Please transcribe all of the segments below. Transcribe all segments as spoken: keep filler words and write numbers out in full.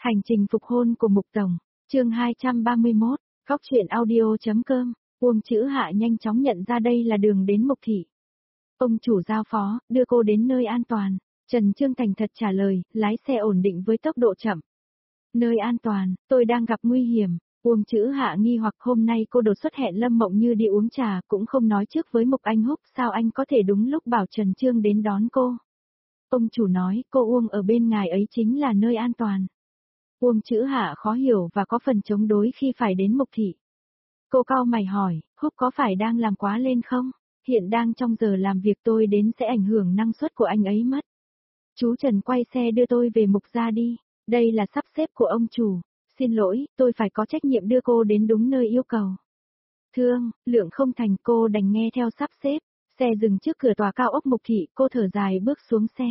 Hành trình phục hôn của Mục Tổng, chương hai trăm ba mươi mốt, góc truyện audio.com, Uông Chữ Hạ nhanh chóng nhận ra đây là đường đến Mục Thị. Ông chủ giao phó, đưa cô đến nơi an toàn. Trần Trương thành thật trả lời, lái xe ổn định với tốc độ chậm. Nơi an toàn, tôi đang gặp nguy hiểm. Uông Chữ Hạ nghi hoặc hôm nay cô đột xuất hẹn Lâm Mộng Như đi uống trà, cũng không nói trước với Mục Anh Húc, sao anh có thể đúng lúc bảo Trần Trương đến đón cô. Ông chủ nói, cô Uông ở bên ngài ấy chính là nơi an toàn. Uông Chữ Hạ khó hiểu và có phần chống đối khi phải đến Mục Thị. Cô cau mày hỏi, Húc có phải đang làm quá lên không? Hiện đang trong giờ làm việc, tôi đến sẽ ảnh hưởng năng suất của anh ấy mất. Chú Trần quay xe đưa tôi về Mục gia đi, đây là sắp xếp của ông chủ. Xin lỗi, tôi phải có trách nhiệm đưa cô đến đúng nơi yêu cầu. Thương, lượng không thành, cô đành nghe theo sắp xếp. Xe dừng trước cửa tòa cao ốc Mục Thị, cô thở dài bước xuống xe.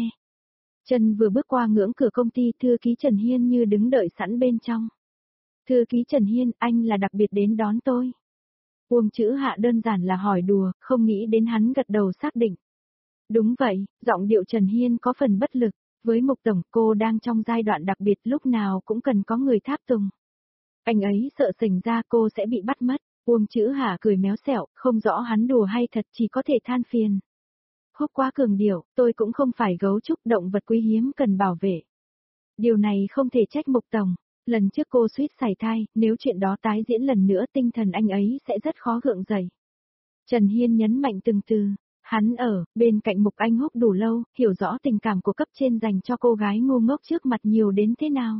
Trần vừa bước qua ngưỡng cửa công ty, thư ký Trần Hiên như đứng đợi sẵn bên trong. Thư ký Trần Hiên, anh là đặc biệt đến đón tôi. Uông Chữ Hạ đơn giản là hỏi đùa, không nghĩ đến hắn gật đầu xác định. Đúng vậy, giọng điệu Trần Hiên có phần bất lực. Với Mục Tổng, cô đang trong giai đoạn đặc biệt, lúc nào cũng cần có người tháp tùng. Anh ấy sợ xảy ra cô sẽ bị bắt mất. Uông Chữ Hạ cười méo xẹo, không rõ hắn đùa hay thật, chỉ có thể than phiền. Húc quá cường điệu, tôi cũng không phải gấu trúc, động vật quý hiếm cần bảo vệ. Điều này không thể trách Mục Tổng. Lần trước cô suýt sảy thai, nếu chuyện đó tái diễn lần nữa tinh thần anh ấy sẽ rất khó gượng dậy. Trần Hiên nhấn mạnh từng từ. Hắn ở bên cạnh Mục Anh Húc đủ lâu, hiểu rõ tình cảm của cấp trên dành cho cô gái ngu ngốc trước mặt nhiều đến thế nào.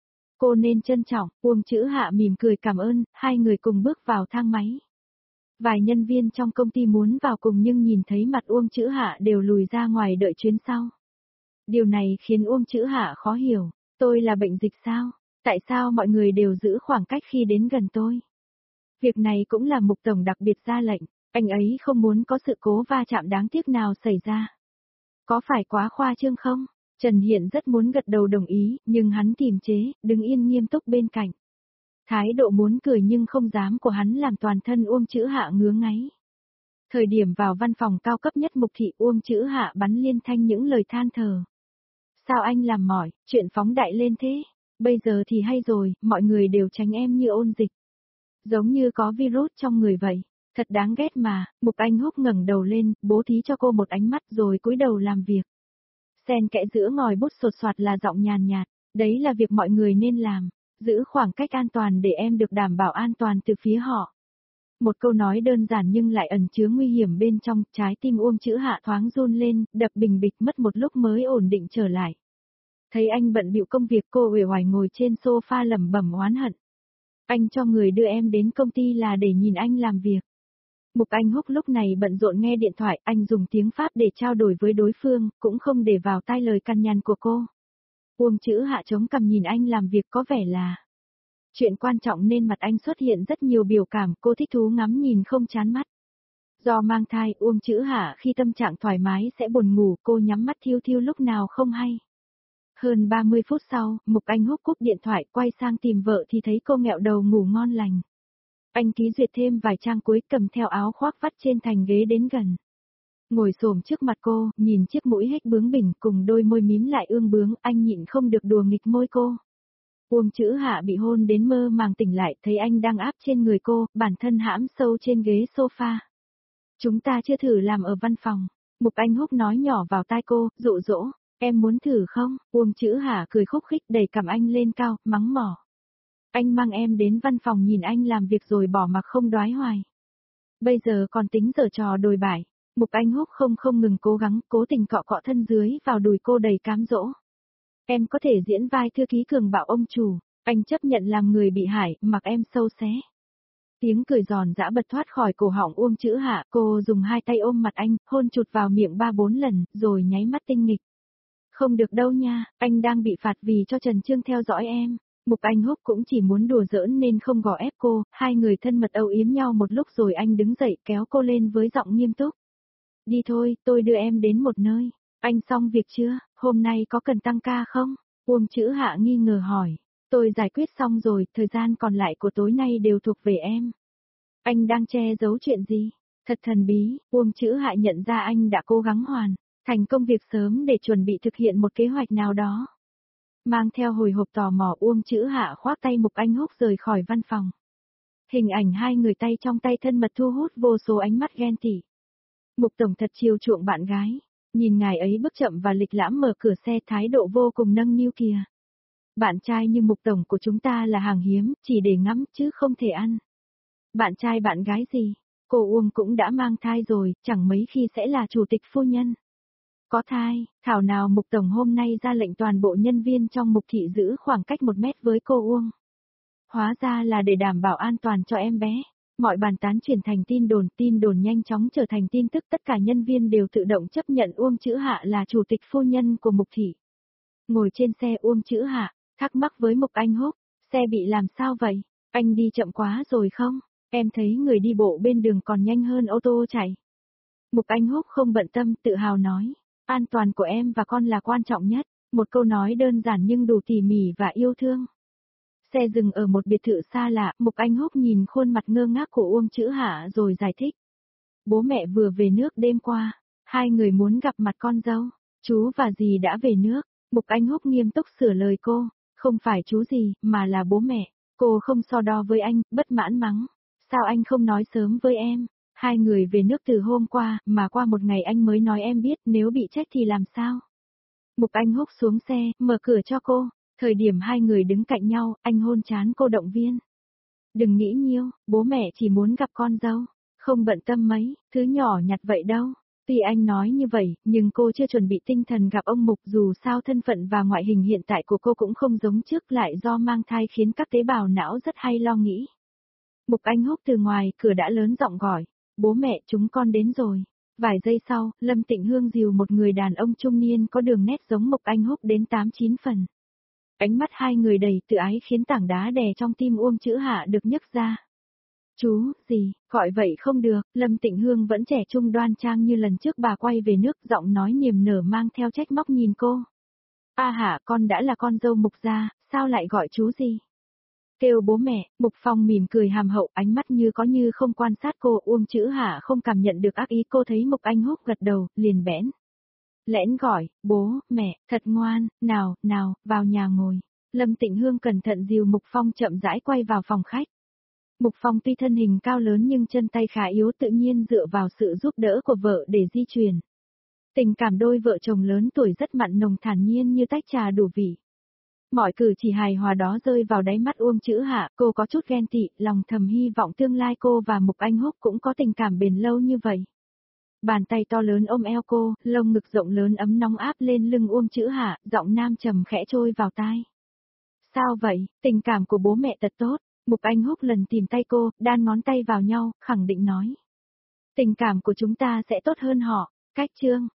Cô nên trân trọng. Uông Chữ Hạ mỉm cười cảm ơn, hai người cùng bước vào thang máy. Vài nhân viên trong công ty muốn vào cùng nhưng nhìn thấy mặt Uông Chữ Hạ đều lùi ra ngoài đợi chuyến sau. Điều này khiến Uông Chữ Hạ khó hiểu, tôi là bệnh dịch sao? Tại sao mọi người đều giữ khoảng cách khi đến gần tôi? Việc này cũng là Mục Tổng đặc biệt ra lệnh. Anh ấy không muốn có sự cố va chạm đáng tiếc nào xảy ra. Có phải quá khoa trương không? Trần Hiển rất muốn gật đầu đồng ý, nhưng hắn kiềm chế, đứng yên nghiêm túc bên cạnh. Thái độ muốn cười nhưng không dám của hắn làm toàn thân Uông Chữ Hạ ngứa ngáy. Thời điểm vào văn phòng cao cấp nhất Mục Thị, Uông Chữ Hạ bắn liên thanh những lời than thở. Sao anh làm mỏi, chuyện phóng đại lên thế? Bây giờ thì hay rồi, mọi người đều tránh em như ôn dịch. Giống như có virus trong người vậy. Thật đáng ghét mà. Mục Anh Húc ngẩng đầu lên, bố thí cho cô một ánh mắt rồi cúi đầu làm việc. Xen kẽ giữa ngòi bút sột soạt là giọng nhàn nhạt, đấy là việc mọi người nên làm, giữ khoảng cách an toàn để em được đảm bảo an toàn từ phía họ. Một câu nói đơn giản nhưng lại ẩn chứa nguy hiểm bên trong, trái tim Uông Chữ Hạ thoáng run lên, đập bình bịch, mất một lúc mới ổn định trở lại. Thấy anh bận bịu công việc, cô uể oải ngồi trên sofa lẩm bẩm oán hận. Anh cho người đưa em đến công ty là để nhìn anh làm việc. Mục Anh Húc lúc này bận rộn nghe điện thoại, anh dùng tiếng Pháp để trao đổi với đối phương, cũng không để vào tai lời cằn nhằn của cô. Uông Chữ Hạ chống cằm nhìn anh làm việc có vẻ là chuyện quan trọng nên mặt anh xuất hiện rất nhiều biểu cảm, cô thích thú ngắm nhìn không chán mắt. Do mang thai, Uông Chữ Hạ khi tâm trạng thoải mái sẽ buồn ngủ, cô nhắm mắt thiêu thiêu lúc nào không hay. Hơn ba mươi phút sau, Mục Anh Húc cúp điện thoại quay sang tìm vợ thì thấy cô nghẹo đầu ngủ ngon lành. Anh ký duyệt thêm vài trang cuối, cầm theo áo khoác vắt trên thành ghế đến gần. Ngồi xổm trước mặt cô, nhìn chiếc mũi hếch bướng bỉnh cùng đôi môi mím lại ương bướng, anh nhịn không được đùa nghịch môi cô. Uông Chữ Hạ bị hôn đến mơ màng tỉnh lại, thấy anh đang áp trên người cô, bản thân hãm sâu trên ghế sofa. Chúng ta chưa thử làm ở văn phòng. Mục Anh Húc nói nhỏ vào tai cô, dụ dỗ, em muốn thử không? Uông Chữ Hạ cười khúc khích đẩy cằm anh lên cao, mắng mỏ. Anh mang em đến văn phòng nhìn anh làm việc rồi bỏ mặc không đoái hoài. Bây giờ còn tính giở trò đồi bại. Mục Anh Húc không không ngừng cố gắng, cố tình cọ cọ thân dưới vào đùi cô đầy cám dỗ. Em có thể diễn vai thư ký cường bạo ông chủ, anh chấp nhận làm người bị hại, mặc em sâu xé. Tiếng cười giòn giã bật thoát khỏi cổ họng Uông Chữ Hạ, cô dùng hai tay ôm mặt anh, hôn chụt vào miệng ba bốn lần, rồi nháy mắt tinh nghịch. Không được đâu nha, anh đang bị phạt vì cho Trần Trương theo dõi em. Mục Anh Húc cũng chỉ muốn đùa giỡn nên không gò ép cô, hai người thân mật âu yếm nhau một lúc rồi anh đứng dậy kéo cô lên với giọng nghiêm túc. Đi thôi, tôi đưa em đến một nơi. Anh xong việc chưa, hôm nay có cần tăng ca không? Uông Chữ Hạ nghi ngờ hỏi. Tôi giải quyết xong rồi, thời gian còn lại của tối nay đều thuộc về em. Anh đang che giấu chuyện gì? Thật thần bí, Uông Chữ Hạ nhận ra anh đã cố gắng hoàn thành công việc sớm để chuẩn bị thực hiện một kế hoạch nào đó. Mang theo hồi hộp tò mò Uông Chữ Hạ khoác tay Mục Anh Húc rời khỏi văn phòng. Hình ảnh hai người tay trong tay thân mật thu hút vô số ánh mắt ghen tị. Mục Tổng thật chiều chuộng bạn gái, nhìn ngài ấy bước chậm và lịch lãm mở cửa xe thái độ vô cùng nâng niu kìa. Bạn trai như Mục Tổng của chúng ta là hàng hiếm, chỉ để ngắm chứ không thể ăn. Bạn trai bạn gái gì? Cô Uông cũng đã mang thai rồi, chẳng mấy khi sẽ là chủ tịch phu nhân. Có thai, thảo nào Mục Tổng hôm nay ra lệnh toàn bộ nhân viên trong Mục thị giữ khoảng cách một mét với cô Uông. Hóa ra là để đảm bảo an toàn cho em bé. Mọi bàn tán chuyển thành tin đồn, tin đồn nhanh chóng trở thành tin tức, tất cả nhân viên đều tự động chấp nhận Uông Chữ Hạ là chủ tịch phu nhân của Mục thị. Ngồi trên xe Uông Chữ Hạ, thắc mắc với Mục Anh Húc, xe bị làm sao vậy? Anh đi chậm quá rồi không? Em thấy người đi bộ bên đường còn nhanh hơn ô tô chạy. Mục Anh Húc không bận tâm, tự hào nói, an toàn của em và con là quan trọng nhất, một câu nói đơn giản nhưng đủ tỉ mỉ và yêu thương. Xe dừng ở một biệt thự xa lạ, Mục Anh Húc nhìn khuôn mặt ngơ ngác của Uông Chữ Hạ rồi giải thích. Bố mẹ vừa về nước đêm qua, hai người muốn gặp mặt con dâu, chú và dì đã về nước. Mục Anh Húc nghiêm túc sửa lời cô, không phải chú dì, mà là bố mẹ. Cô không so đo với anh, bất mãn mắng. Sao anh không nói sớm với em? Hai người về nước từ hôm qua, mà qua một ngày anh mới nói em biết, nếu bị trách thì làm sao? Mục Anh Húc xuống xe, mở cửa cho cô. Thời điểm hai người đứng cạnh nhau, anh hôn trán cô động viên. Đừng nghĩ nhiều, bố mẹ chỉ muốn gặp con dâu. Không bận tâm mấy, thứ nhỏ nhặt vậy đâu. Tuy anh nói như vậy, nhưng cô chưa chuẩn bị tinh thần gặp ông Mục, dù sao thân phận và ngoại hình hiện tại của cô cũng không giống trước, lại do mang thai khiến các tế bào não rất hay lo nghĩ. Mục Anh Húc từ ngoài cửa đã lớn giọng gọi, bố mẹ chúng con đến rồi. Vài giây sau, Lâm Tịnh Hương dìu một người đàn ông trung niên có đường nét giống Mục Anh Húc đến tám chín phần. Ánh mắt hai người đầy tự ái khiến tảng đá đè trong tim Uông Chữ Hạ được nhấc ra. Chú, gì, gọi vậy không được, Lâm Tịnh Hương vẫn trẻ trung đoan trang như lần trước, bà quay về nước, giọng nói niềm nở mang theo trách móc nhìn cô. A Hạ, con đã là con dâu Mục gia, sao lại gọi chú gì? Kêu bố mẹ. Mục Phong mỉm cười hàm hậu, ánh mắt như có như không quan sát cô. Uông Chữ Hạ không cảm nhận được ác ý, cô thấy Mục Anh Húc gật đầu, liền bẽn lẽn gọi, bố, mẹ, thật ngoan, nào, nào, vào nhà ngồi. Lâm Tịnh Hương cẩn thận dìu Mục Phong chậm rãi quay vào phòng khách. Mục Phong tuy thân hình cao lớn nhưng chân tay khá yếu, tự nhiên dựa vào sự giúp đỡ của vợ để di chuyển. Tình cảm đôi vợ chồng lớn tuổi rất mặn nồng, thản nhiên như tách trà đủ vị. Mọi cử chỉ hài hòa đó rơi vào đáy mắt Uông Chữ Hạ, cô có chút ghen tị, lòng thầm hy vọng tương lai cô và Mục Anh Húc cũng có tình cảm bền lâu như vậy. Bàn tay to lớn ôm eo cô, lông ngực rộng lớn ấm nóng áp lên lưng Uông Chữ Hạ, giọng nam trầm khẽ trôi vào tai. Sao vậy, tình cảm của bố mẹ thật tốt. Mục Anh Húc lần tìm tay cô, đan ngón tay vào nhau, khẳng định nói. Tình cảm của chúng ta sẽ tốt hơn họ. Cách chương.